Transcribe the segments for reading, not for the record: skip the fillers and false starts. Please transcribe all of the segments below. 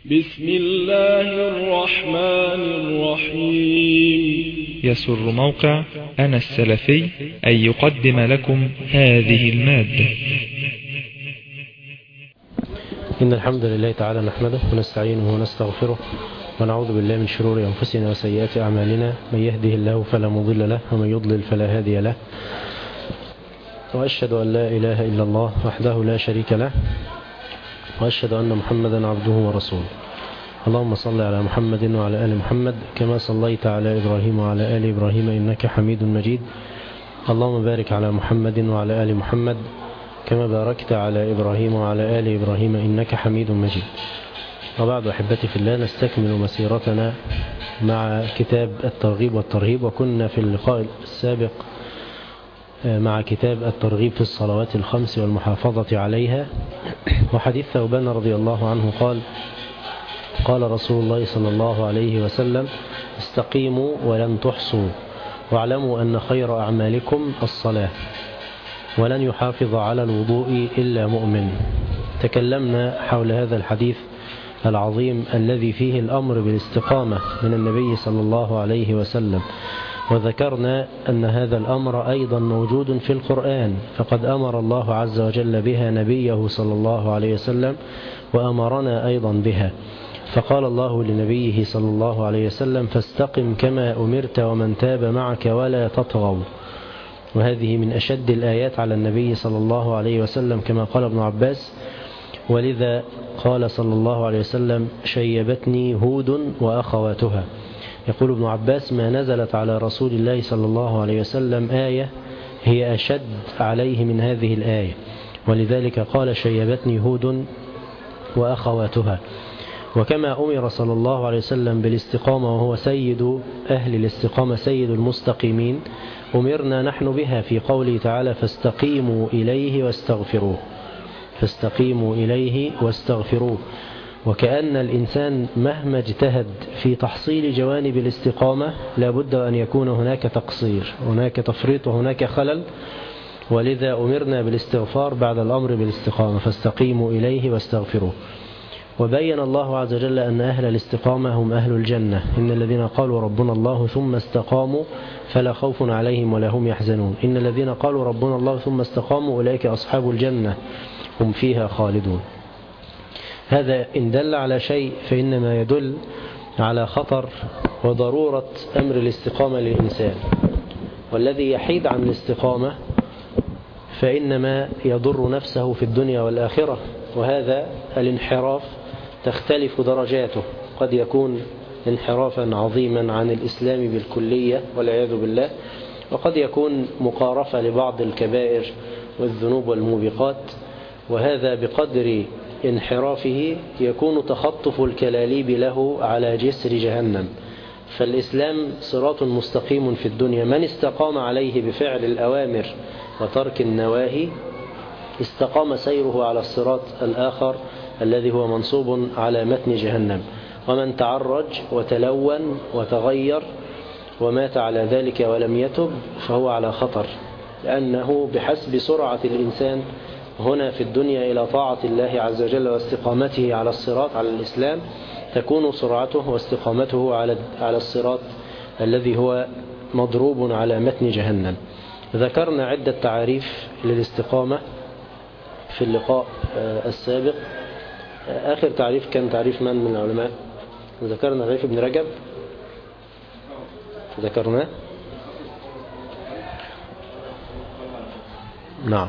بسم الله الرحمن الرحيم. يسر موقع أنا السلفي أن يقدم لكم هذه المادة. إن الحمد لله تعالى نحمده ونستعينه ونستغفره ونعوذ بالله من شرور أنفسنا وسيئات أعمالنا، من يهده الله فلا مضل له ومن يضلل فلا هادي له، وأشهد أن لا إله إلا الله وحده لا شريك له، وأشهد أن محمدا عبده ورسوله. اللهم صل على محمد وعلى آل محمد كما صليت على إبراهيم وعلى آل إبراهيم إنك حميد مجيد. اللهم بارك على محمد وعلى آل محمد كما باركت على إبراهيم وعلى آل إبراهيم إنك حميد مجيد. وبعد أحبتي في الله، نستكمل مسيرتنا مع كتاب الترغيب والترهيب، وكنا في اللقاء السابق مع كتاب الترغيب في الصلوات الخمس والمحافظة عليها، وحديث ثوبان رضي الله عنه قال رسول الله صلى الله عليه وسلم: استقيموا ولن تحصوا، واعلموا أن خير أعمالكم الصلاة، ولن يحافظ على الوضوء إلا مؤمن. تكلمنا حول هذا الحديث العظيم الذي فيه الأمر بالاستقامة من النبي صلى الله عليه وسلم، وذكرنا أن هذا الأمر أيضا موجود في القرآن، فقد أمر الله عز وجل بها نبيه صلى الله عليه وسلم، وأمرنا أيضا بها. فقال الله لنبيه صلى الله عليه وسلم: فاستقم كما أمرت ومن تاب معك ولا تطغوا. وهذه من أشد الآيات على النبي صلى الله عليه وسلم كما قال ابن عباس، ولذا قال صلى الله عليه وسلم: شيبتني هود وأخواتها. يقول ابن عباس: ما نزلت على رسول الله صلى الله عليه وسلم آية هي أشد عليه من هذه الآية، ولذلك قال: شيبتني هود وأخواتها. وكما أمر صلى الله عليه وسلم بالاستقامة وهو سيد أهل الاستقامة سيد المستقيمين، أمرنا نحن بها في قوله تعالى: فاستقيموا إليه واستغفروه. فاستقيموا إليه واستغفروه. وكأن الإنسان مهما اجتهد في تحصيل جوانب الاستقامة لابد أن يكون هناك تقصير، هناك تفريط وهناك خلل، ولذا أمرنا بالاستغفار بعد الأمر بالاستقامة: فاستقيموا إليه واستغفروه. وبين الله عز وجل أن أهل الاستقامة هم أهل الجنة: إن الذين قالوا ربنا الله ثم استقاموا فلا خوف عليهم ولا هم يحزنون. إن الذين قالوا ربنا الله ثم استقاموا أولئك أصحاب الجنة هم فيها خالدون. هذا إن دل على شيء فإنما يدل على خطر وضرورة أمر الاستقامة للإنسان، والذي يحيد عن الاستقامة فإنما يضر نفسه في الدنيا والآخرة. وهذا الانحراف تختلف درجاته، قد يكون انحرافا عظيما عن الإسلام بالكلية والعياذ بالله، وقد يكون مقارفة لبعض الكبائر والذنوب والموبقات، وهذا بقدر انحرافه يكون تخطف الكلاليب له على جسر جهنم. فالإسلام صراط مستقيم في الدنيا، من استقام عليه بفعل الأوامر وترك النواهي استقام سيره على الصراط الآخر الذي هو منصوب على متن جهنم. ومن تعرج وتلون وتغير ومات على ذلك ولم يتب فهو على خطر، لأنه بحسب سرعة الإنسان هنا في الدنيا إلى طاعة الله عز وجل واستقامته على الصراط على الإسلام تكون سرعته واستقامته على الصراط الذي هو مضروب على متن جهنم. ذكرنا عدة تعريف للاستقامة في اللقاء السابق. آخر تعريف كان تعريف من العلماء؟ ذكرنا تعريف ابن رجب، ذكرناه. نعم.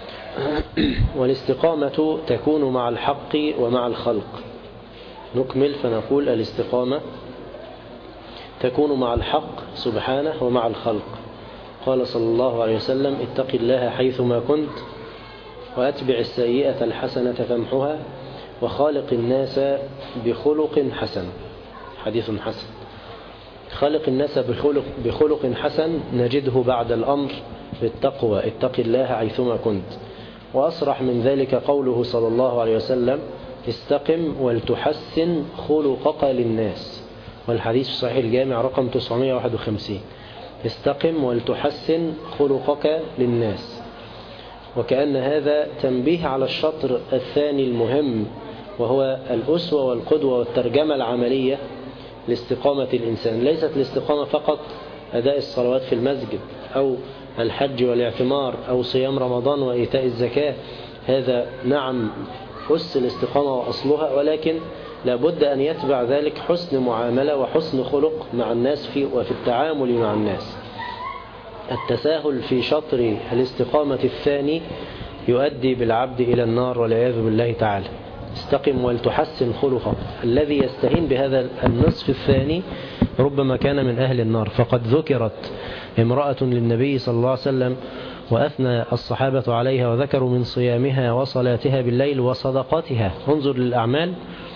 والاستقامة تكون مع الحق ومع الخلق. نكمل فنقول: الاستقامة تكون مع الحق سبحانه ومع الخلق. قال صلى الله عليه وسلم: اتق الله حيثما كنت وأتبع السيئة الحسنة تمحها وخالق الناس بخلق حسن. حديث حسن. خالق الناس بخلق حسن نجده بعد الأمر بالتقوى: اتق الله حيثما كنت. وأصرح من ذلك قوله صلى الله عليه وسلم: استقم ولتحسن خلقك للناس. والحديث صحيح الجامع رقم 951. استقم ولتحسن خلقك للناس. وكأن هذا تنبيه على الشطر الثاني المهم وهو الأسوة والقدوة والترجمة العملية لاستقامة الإنسان. ليست الاستقامة فقط أداء الصلوات في المسجد أو الحج والاعتمار أو صيام رمضان وإيتاء الزكاة، هذا نعم أس الاستقامة وأصلها، ولكن لابد أن يتبع ذلك حسن معاملة وحسن خلق مع الناس وفي التعامل مع الناس. التساهل في شطر الاستقامة الثاني يؤدي بالعبد إلى النار والعياذ بالله تعالى. استقم ولتحسن خلقك. الذي يستهين بهذا النصف الثاني ربما كان من أهل النار. فقد ذكرت امرأة للنبي صلى الله عليه وسلم وأثنى الصحابة عليها وذكروا من صيامها وصلاتها بالليل وصدقاتها، انظر للأعمال،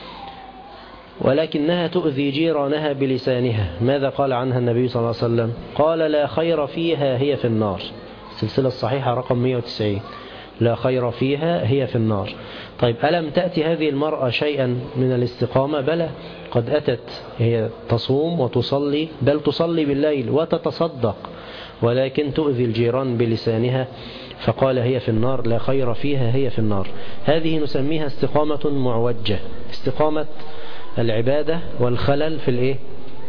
ولكنها تؤذي جيرانها بلسانها. ماذا قال عنها النبي صلى الله عليه وسلم؟ قال لا خير فيها هي في النار. السلسلة الصحيحة رقم 190. لا خير فيها هي في النار. طيب ألم تأتي هذه المرأة شيئا من الاستقامة؟ بلى، قد أتت، هي تصوم وتصلي، بل تصلي بالليل وتتصدق، ولكن تؤذي الجيران بلسانها، فقال هي في النار، لا خير فيها هي في النار. هذه نسميها استقامة معوجة، استقامة العبادة والخلل في الايه؟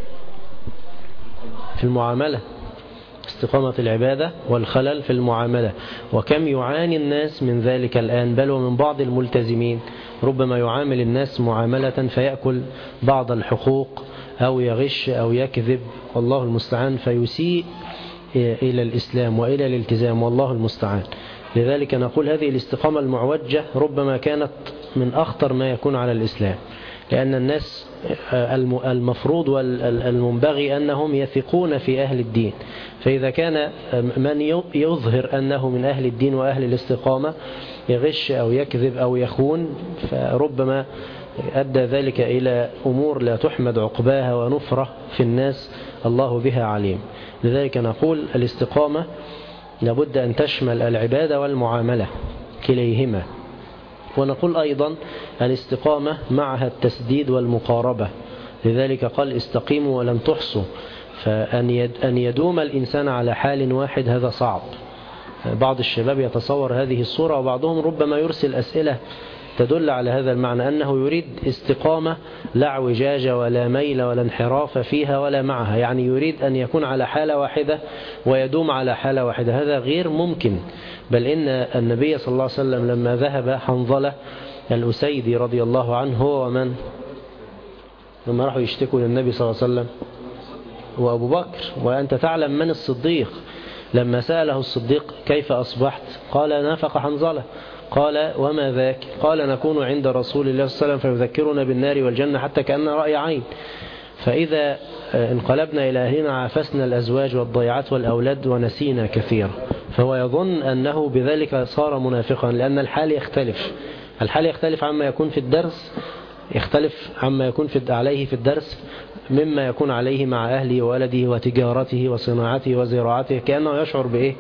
في المعاملة. استقامة العبادة والخلل في المعاملة. وكم يعاني الناس من ذلك الآن، بل ومن بعض الملتزمين ربما يعامل الناس معاملة فيأكل بعض الحقوق أو يغش أو يكذب، والله المستعان، فيسيء إلى الإسلام وإلى الالتزام، والله المستعان. لذلك نقول هذه الاستقامة المعوجة ربما كانت من أخطر ما يكون على الإسلام، لأن الناس المفروض والمنبغي أنهم يثقون في أهل الدين. فإذا كان من يظهر أنه من أهل الدين وأهل الاستقامة يغش أو يكذب أو يخون، فربما أدى ذلك إلى أمور لا تحمد عقباها ونفرة في الناس، الله بها عليم. لذلك نقول الاستقامة لابد أن تشمل العبادة والمعاملة كليهما. ونقول أيضا الاستقامة معها التسديد والمقاربة. لذلك قال استقيموا ولم تحصوا. فأن يدوم الإنسان على حال واحد هذا صعب. بعض الشباب يتصور هذه الصورة، وبعضهم ربما يرسل أسئلة تدل على هذا المعنى، أنه يريد استقامة لا اعوجاج ولا ميل ولا انحراف فيها ولا معها، يعني يريد أن يكون على حالة واحدة ويدوم على حالة واحدة. هذا غير ممكن. بل إن النبي صلى الله عليه وسلم لما ذهب حنظلة الأسيدي رضي الله عنه، هو ومن لما راحوا يشتكوا للنبي صلى الله عليه وسلم وأبو بكر، وأنت تعلم من الصديق، لما سأله الصديق كيف أصبحت؟ قال نافق حنظلة. قال وما ذاك؟ قال نكون عند رسول الله صلى الله عليه وسلم فيذكرنا بالنار والجنة حتى كأن رأي عين، فإذا انقلبنا إلى أهلنا عافسنا الأزواج والضيعات والأولاد ونسينا كثيرا. فهو يظن أنه بذلك صار منافقا، لأن الحال يختلف. الحال يختلف عما يكون في الدرس، يختلف عما يكون عليه في الدرس مما يكون عليه مع أهله وولده وتجارته وصناعته وزراعته، كأنه يشعر بإيه؟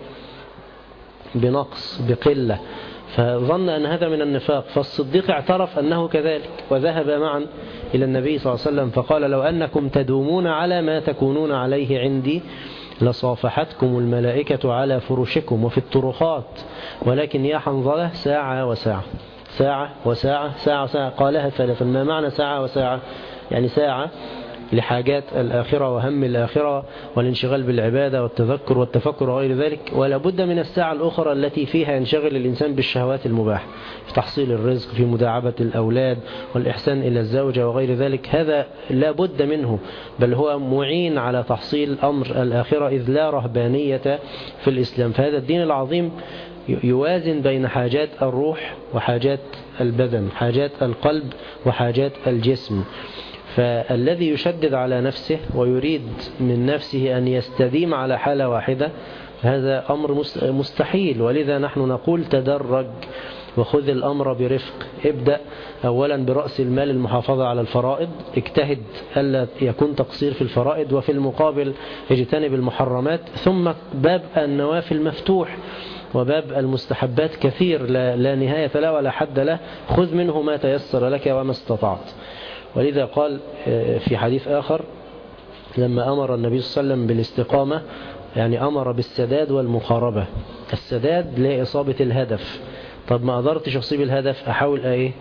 بنقص، بقلة، فظن أن هذا من النفاق. فالصديق اعترف أنه كذلك، وذهب معا إلى النبي صلى الله عليه وسلم فقال لو أنكم تدومون على ما تكونون عليه عندي لصافحتكم الملائكة على فرشكم وفي الطرقات، ولكن يا حنظلة ساعة وساعة، ساعة وساعة، ساعة وساعة. قالها ثلاثا. ما معنى ساعة وساعة؟ يعني ساعة لحاجات الآخرة وهم الآخرة والانشغال بالعبادة والتذكر والتفكر وغير ذلك، ولا بد من الساعة الأخرى التي فيها ينشغل الإنسان بالشهوات المباحة، في تحصيل الرزق، في مداعبة الأولاد والإحسان إلى الزوجة وغير ذلك. هذا لا بد منه، بل هو معين على تحصيل أمر الآخرة، إذ لا رهبانية في الإسلام. فهذا الدين العظيم يوازن بين حاجات الروح وحاجات البدن، حاجات القلب وحاجات الجسم. فالذي يشدد على نفسه ويريد من نفسه أن يستديم على حالة واحدة هذا أمر مستحيل. ولذا نحن نقول تدرج وخذ الأمر برفق. ابدأ أولا برأس المال المحافظة على الفرائض، اجتهد ألا يكون تقصير في الفرائض، وفي المقابل اجتنب المحرمات. ثم باب النوافل مفتوح، وباب المستحبات كثير لا نهاية له ولا حد له، خذ منه ما تيسر لك وما استطعت. ولذا قال في حديث آخر لما أمر النبي صلى الله عليه وسلم بالاستقامة، يعني أمر بالسداد والمقاربة. السداد لإصابة الهدف. طب ما قدرتش أصيب الهدف، أحاول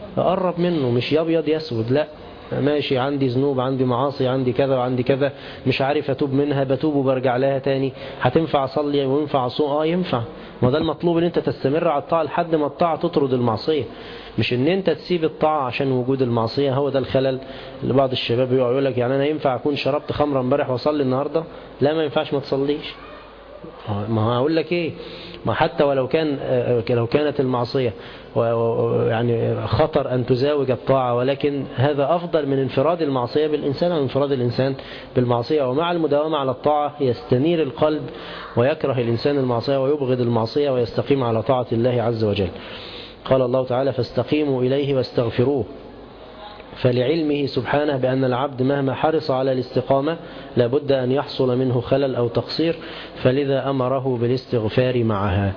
أقرب منه، مش يبيض يسود، لا، ماشي عندي ذنوب، عندي معاصي، عندي كذا وعندي كذا، مش عارف أتوب منها، بتوب وبرجع لها تاني. هتنفع أصلي وينفع أصوم؟ ينفع. ما ده المطلوب، ان انت تستمر على الطاعة لحد ما الطاعة تطرد المعصية، مش ان انت تسيب الطاعة عشان وجود المعصية. هو ده الخلل اللي بعض الشباب يقول لك يعني انا ينفع اكون شربت خمرة امبارح واصلي النهاردة؟ لا، ما ينفعش، ما تصليش. ما هقول لك ايه، ما حتى ولو كانت المعصية يعني خطر أن تزاوج الطاعة، ولكن هذا أفضل من انفراد المعصية بالإنسان أو انفراد الإنسان بالمعصية. ومع المداومة على الطاعة يستنير القلب ويكره الإنسان المعصية ويبغض المعصية ويستقيم على طاعة الله عز وجل. قال الله تعالى: فاستقيموا إليه واستغفروه. فلعلمه سبحانه بأن العبد مهما حرص على الاستقامة لابد أن يحصل منه خلل أو تقصير، فلذا أمره بالاستغفار معها.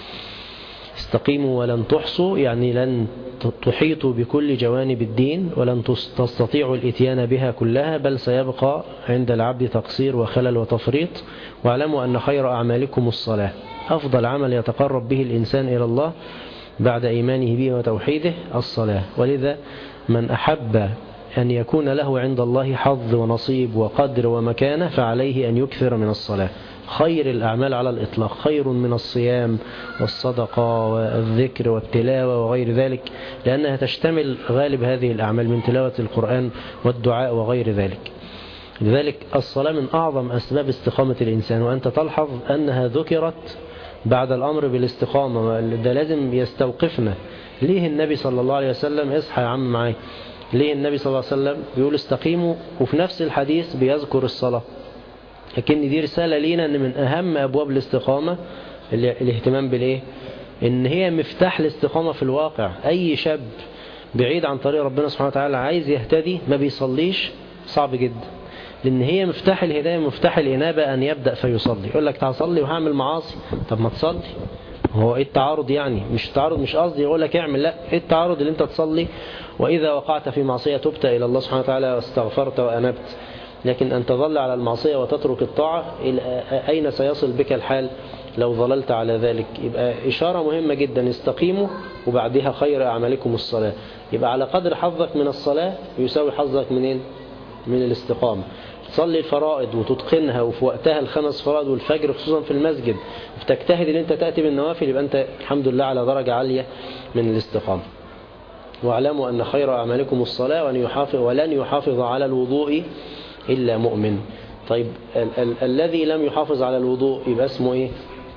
استقيموا ولن تحصوا، يعني لن تحيطوا بكل جوانب الدين ولن تستطيعوا الاتيان بها كلها، بل سيبقى عند العبد تقصير وخلل وتفريط. واعلموا أن خير أعمالكم الصلاة، أفضل عمل يتقرب به الإنسان إلى الله بعد إيمانه به وتوحيده الصلاة. ولذا من أحب أن يكون له عند الله حظ ونصيب وقدر ومكانة فعليه أن يكثر من الصلاة. خير الأعمال على الإطلاق، خير من الصيام والصدقة والذكر والتلاوة وغير ذلك، لأنها تشتمل غالب هذه الأعمال من تلاوة القرآن والدعاء وغير ذلك. لذلك الصلاة من أعظم أسباب استقامة الإنسان، وأنت تلحظ أنها ذكرت بعد الأمر بالاستقامة. ده لازم يستوقفنا. ليه النبي صلى الله عليه وسلم، اصحى يا عم معايا، ليه النبي صلى الله عليه وسلم بيقول استقيموا وفي نفس الحديث بيذكر الصلاة؟ لكن دي رسالة لينا أن من أهم أبواب الاستقامة الاهتمام بالإيه؟ إن هي مفتاح الاستقامة في الواقع. أي شاب بعيد عن طريق ربنا سبحانه وتعالى عايز يهتدي ما بيصليش، صعب جدا، لأن هي مفتاح الهداية، مفتاح الإنابة أن يبدأ فيصلي. يقول لك تعصلي وهعمل معاصي، طب ما تصلي. هو إيه التعارض يعني؟ مش التعارض، مش قصدي يقول لك اعمل، لا، إيه التعارض اللي أنت تصلي وإذا وقعت في معصية تبت إلى الله سبحانه وتعالى واستغفرت وأنبت، لكن أن تظل على المعصية وتترك الطاعة، أين سيصل بك الحال لو ظللت على ذلك؟ يبقى إشارة مهمة جدا، استقيموا وبعدها خير أعمالكم الصلاة. يبقى على قدر حظك من الصلاة يساوي حظك منين؟ من الاستقامة. تصلي الفرائض وتتقنها وفي وقتها الخمس فرائض والفجر خصوصا في المسجد، وتجتهد ان انت تأتي بالنوافل، يبقى انت الحمد لله على درجة عالية من الاستقامة. واعلموا أن خير أعمالكم الصلاة ولن يحافظ على الوضوء إلا مؤمن. طيب الذي لم يحافظ على الوضوء يبقى اسمه ايه؟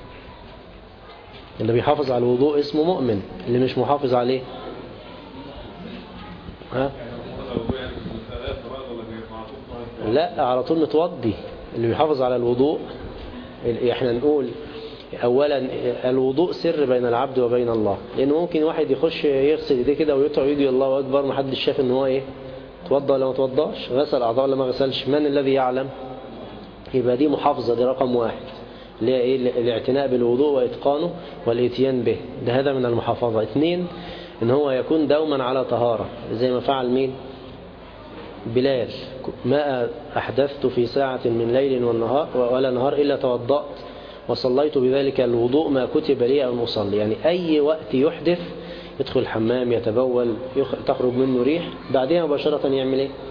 اللي بيحافظ على الوضوء اسمه مؤمن، اللي مش محافظ عليه لا، على طول متوضي. اللي بيحافظ على الوضوء، احنا نقول اولا الوضوء سر بين العبد وبين الله، لانه ممكن واحد يخش يغسل ايديه كده ويطلع يدي الله اكبر، ما حدش شاف ان هو ايه، توضى ولا ما توضاش، غسل اعضاء ولا ما غسلش، من الذي يعلم؟ يبقى دي محافظة، دي رقم واحد، اللي هي ايه؟ الاعتناء بالوضوء واتقانه والاتيان به، ده هذا من المحافظة. اثنين، ان هو يكون دوما على طهارة، زي ما فعل مين؟ بلال: ما أحدثت في ساعة من ليل ولا نهار إلا توضأت وصليت بذلك الوضوء ما كتب لي أن أصلي. يعني أي وقت يحدث، يدخل الحمام، يتبول، تخرج منه ريح، بعدها مباشرة يعمل ايه؟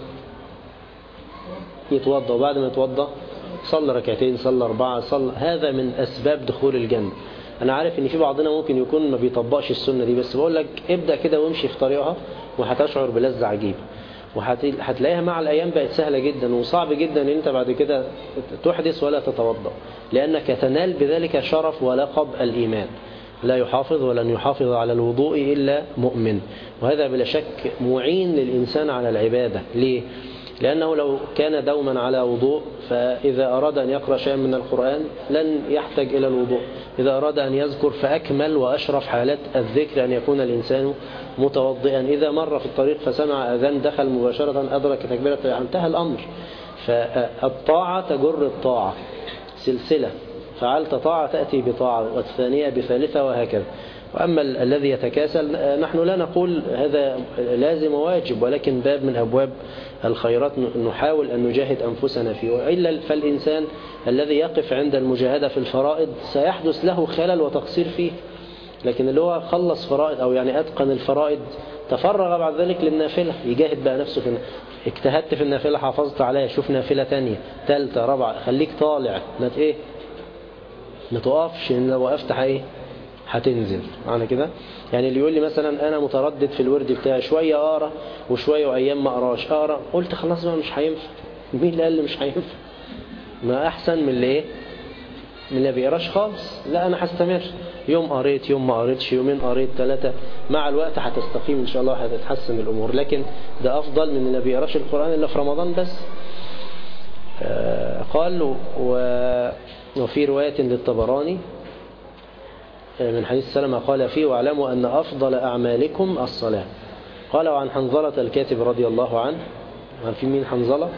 يتوضأ، وبعد ما يتوضأ صلى ركعتين، صلى 4، صلى. هذا من أسباب دخول الجنة. أنا عارف إن في بعضنا ممكن يكون ما بيطبقش السنة دي، بس بقول لك ابدأ كده وامشي في طريقها وهتشعر بلذة عجيبة، وهتلاقيها مع الأيام بقت سهلة جدا. وصعب جدا ان انت بعد كده تحدث ولا تتوضأ، لأنك تنال بذلك شرف ولقب الإيمان. لا يحافظ ولن يحافظ على الوضوء إلا مؤمن. وهذا بلا شك معين للإنسان على العبادة. ليه؟ لأنه لو كان دوما على وضوء، فإذا أراد أن يقرأ شيئا من القرآن لن يحتاج إلى الوضوء. إذا أراد أن يذكر، فأكمل وأشرف حالات الذكر أن يكون الإنسان متوضئا. إذا مر في الطريق فسمع أذان دخل مباشرة أدرك تكبيرة، انتهى الأمر. فالطاعة تجر الطاعة، سلسلة، فعلت طاعة تأتي بطاعة، والثانية بثالثة، وهكذا. وأما الذي يتكاسل، نحن لا نقول هذا لازم وواجب، ولكن باب من أبواب الخيرات نحاول أن نجاهد أنفسنا فيه. وإلا فالإنسان الذي يقف عند المجاهدة في الفرائض سيحدث له خلل وتقصير فيه، لكن اللي هو خلص فرائض أو يعني أتقن الفرائض تفرغ بعد ذلك للنافلة، يجاهد بقى نفسه في اجتهدت في النافلة حافظت عليها، شوف نافلة تانية ثالثة رابعة، خليك طالع ما تقفش، إن لو وقفت هتنزل معنى كده. يعني اللي يقول لي مثلا أنا متردد في الورد بتاعي، شوية أقرأ وشوية وأيام ما أقراش، أقرأ قلت خلاص بقى مش هينفع. مين اللي قال لي مش هينفع؟ ما أحسن من اللي بيقراش خالص. لا أنا هستمر، يوم قريت يوم ما قريتش، يومين قريت 3، مع الوقت هتستقيم إن شاء الله، هتتحسن الأمور. لكن ده أفضل من اللي بيقراش القرآن إلا في رمضان بس. قال وفي رواية للطبراني من حديث سلمة قال فيه واعلموا أن أفضل أعمالكم الصلاة. قال وعن حنظلة الكاتب رضي الله عنه. عارفين مين حنظلة؟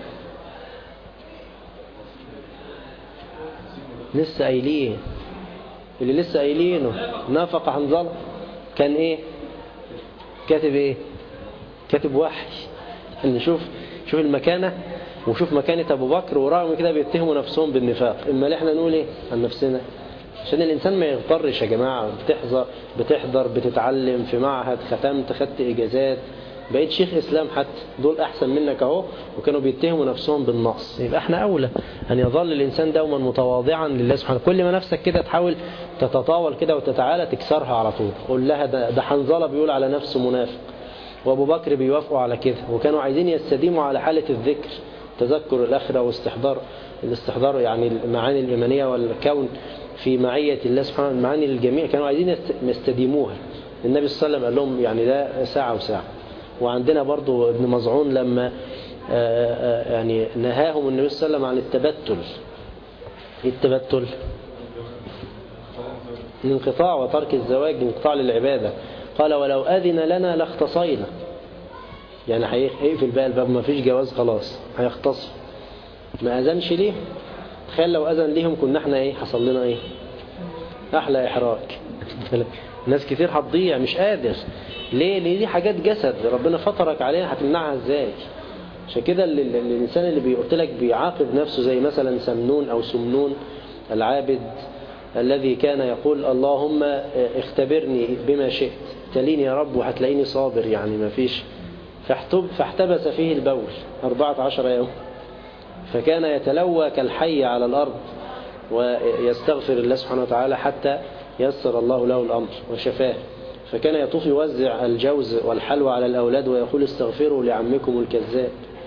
لسه قايلين اللي لسه قايلينه نافق حنظلة كان كاتب كاتب وحي. ان شوف المكانة وشوف مكانة أبو بكر، ورغم كده بيتهموا نفسهم بالنفاق. إما احنا نقول عن نفسنا عشان الإنسان ما يغترش يا جماعة. بتحضر بتتعلم في معهد، خدت إجازات، بقيت شيخ إسلام، حتى دول أحسن منك أهو، وكانوا بيتهموا نفسهم بالنقص. يبقى احنا أولى أن يظل الإنسان دوما متواضعا لله سبحانه. كل ما نفسك كده تحاول تتطاول كده وتتعالى تكسرها على طول. قول لها ده حنظلة بيقول على نفسه منافق، وأبو بكر بيوافقوا على كده، وكانوا عايزين يستديموا على حالة الذكر، تذكر الآخرة والاستحضار يعني المعاني الإيمانية والكون في معية الله سبحانه، المعاني الجميع كانوا عايزين يستديموها. النبي صلى الله عليه وسلم قال لهم يعني ده ساعة وساعة. وعندنا برضو ابن مزعون لما يعني نهاهم النبي صلى الله عليه وسلم عن التبتل. التبتل الانقطاع وترك الزواج، انقطاع للعبادة. قال ولو أذن لنا لاختصينا، يعني هيقفل بقى الباب، ما فيش جواز خلاص، هيختصر. ما أذنش ليه؟ تخيل لو أذن ليهم كنا احنا حصل لنا أحلى إحراج. ناس كتير هتضيع مش قادر. ليه دي حاجات جسد ربنا فطرك عليها، هتمنعها ازاي؟ عشان كده الإنسان اللي بيقول لك بيعاقب نفسه زي مثلا سمنون أو سمنون العابد الذي كان يقول اللهم اختبرني بما شئت، تليني يا رب وهتلاقيني صابر، يعني ما فيش. فاحتبس فيه البول 14 يوم، فكان يتلوى كالحي على الأرض ويستغفر الله سبحانه وتعالى حتى يسر الله له الأمر وشفاه. فكان يطوف يوزع الجوز والحلوى على الأولاد ويقول استغفروا لعمكم الكذاب،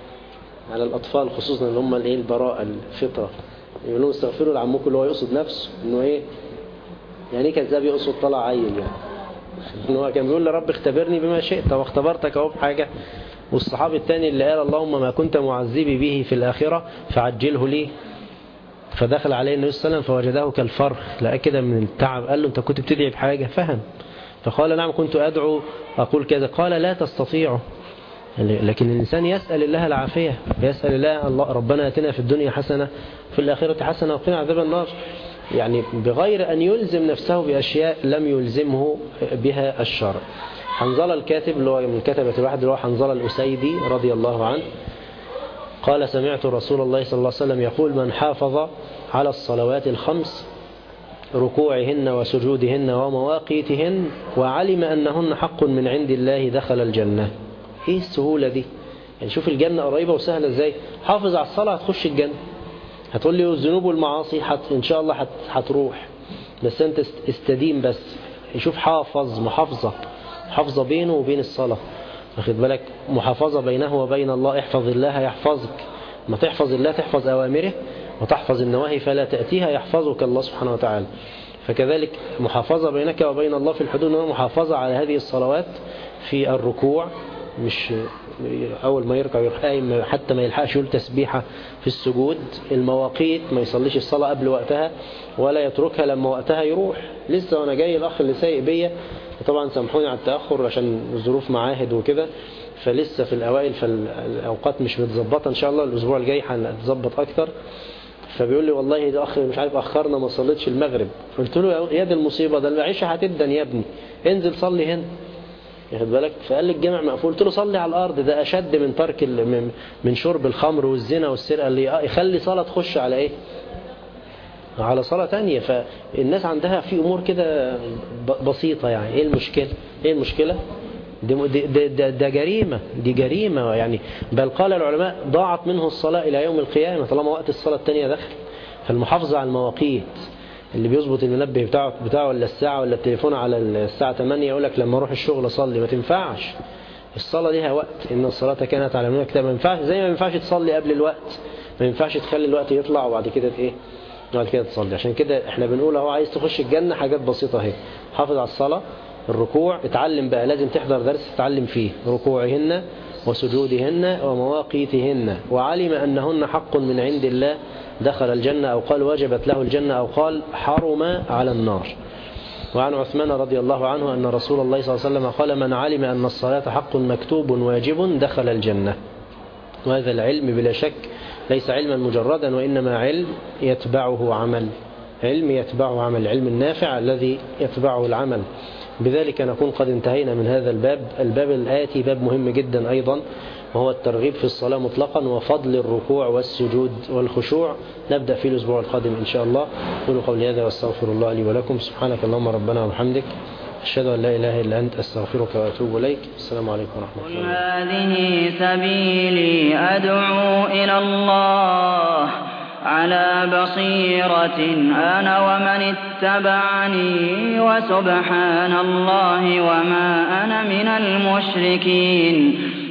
على الأطفال خصوصا اللي هم البراءة الفطرة، يقول لهم استغفروا لعمكم، اللي هو يقصد نفسه انه يعني كذاب، يقصد طلع عيل يعني. إنه هو كان بيقول لرب اختبرني بما شئت، واختبرتك اهو بحاجة. والصحابي الثاني اللي قال اللهم ما كنت معذبي به في الآخرة فعجله لي، فدخل عليه النبي صلى الله عليه وسلم فوجده كالفرخ، لقى كده من التعب. قال له انت كنت بتدعي بحاجة؟ فهم، فقال نعم كنت أدعو أقول كذا. قال لا تستطيع. لكن الإنسان يسأل الله العافية، يسأل الله ربنا اتنا في الدنيا حسنة في الآخرة حسنة وقنا عذاب النار، يعني بغير أن يلزم نفسه بأشياء لم يلزمه بها الشرع. حنظلة الكاتب اللي هو من كتبة الواحد اللي هو حنظلة الأسيدي رضي الله عنه قال سمعت رسول الله صلى الله عليه وسلم يقول من حافظ على الصلوات الخمس ركوعهن وسجودهن ومواقيتهن وعلم أنهن حق من عند الله دخل الجنة. ايه السهولة دي؟ يعني شوف الجنة قريبة وسهلة ازاي. حافظ على الصلاة هتخش الجنة. هتقول لي الذنوب والمعاصي إن شاء الله هتروح، بس انت استديم بس. يشوف محافظة بينه وبين الصلاة، واخد بالك؟ محافظة بينه وبين الله. احفظ الله يحفظك، ما تحفظ الله تحفظ أوامره وتحفظ النواهي فلا تأتيها، يحفظك الله سبحانه وتعالى. فكذلك محافظة بينك وبين الله في الحدود، محافظة على هذه الصلوات في الركوع، مش أول ما يركع يروح قايم حتى ما يلحقش يقول تسبيحة في السجود. المواقيت ما يصليش الصلاة قبل وقتها ولا يتركها لما وقتها يروح. لسه وأنا جاي الأخ اللي سايق بيا، طبعا سامحوني على التأخر عشان ظروف معاهد وكده، فلسه في الأوائل، فالأوقات مش متظبطة. إن شاء الله الأسبوع الجاي هنتظبط أكتر. فبيقول لي والله ده أخ مش عارف أخرنا ما صليتش المغرب. قلت له يا دي المصيبة، ده المعيشة هتدن يا ابني، انزل صلي هنا، ياخد بالك؟ فقال لي الجامع مقفول. قلت له صلي على الأرض، ده أشد من ترك من شرب الخمر والزنا والسرقة، اللي يخلي صلاة تخش على على صلاة تانية. فالناس عندها في أمور كده بسيطة، يعني إيه المشكلة؟ إيه المشكلة؟ ده جريمة، دي جريمة يعني. بل قال العلماء ضاعت منه الصلاة إلى يوم القيامة طالما وقت الصلاة التانية دخل. فالمحافظة على المواقيت، اللي بيظبط المنبه بتاعه ولا الساعة ولا التليفون على الساعة 8 يقول لك لما اروح الشغل اصلي، ما تنفعش. الصلاة ليها وقت، إن الصلاة كانت على المنبه كتاب. ما ينفعش، زي ما ينفعش تصلي قبل الوقت، ما ينفعش تخلي الوقت يطلع وبعد كده ايه، بعد كده تصلي. عشان كده احنا بنقول اهو عايز تخش الجنة حاجات بسيطة اهي. حافظ على الصلاة، الركوع اتعلم بقى، لازم تحضر درس تتعلم فيه ركوعهن وسجودهن ومواقيتهن، وعلم أنهن حق من عند الله دخل الجنة، أو قال وجبت له الجنة، أو قال حرم على النار. وعن عثمان رضي الله عنه أن رسول الله صلى الله عليه وسلم قال من علم أن الصلاة حق مكتوب واجب دخل الجنة. وهذا العلم بلا شك ليس علما مجردا، وإنما علم يتبعه عمل، علم يتبعه عمل، العلم النافع الذي يتبعه العمل. بذلك نكون قد انتهينا من هذا الباب. الباب الآتي باب مهم جدا أيضا، وهو الترغيب في الصلاة مطلقا وفضل الركوع والسجود والخشوع. نبدأ في الأسبوع القادم إن شاء الله. قولوا قولي هذا واستغفر الله لي ولكم. سبحانك اللهم ربنا وبحمدك، أشهد أن لا إله إلا أنت، أستغفرك وأتوب إليك. السلام عليكم ورحمة الله. هذه سبيلي أدعو إلى الله على بصيرة أنا ومن اتبعني، وسبحان الله وما أنا من المشركين.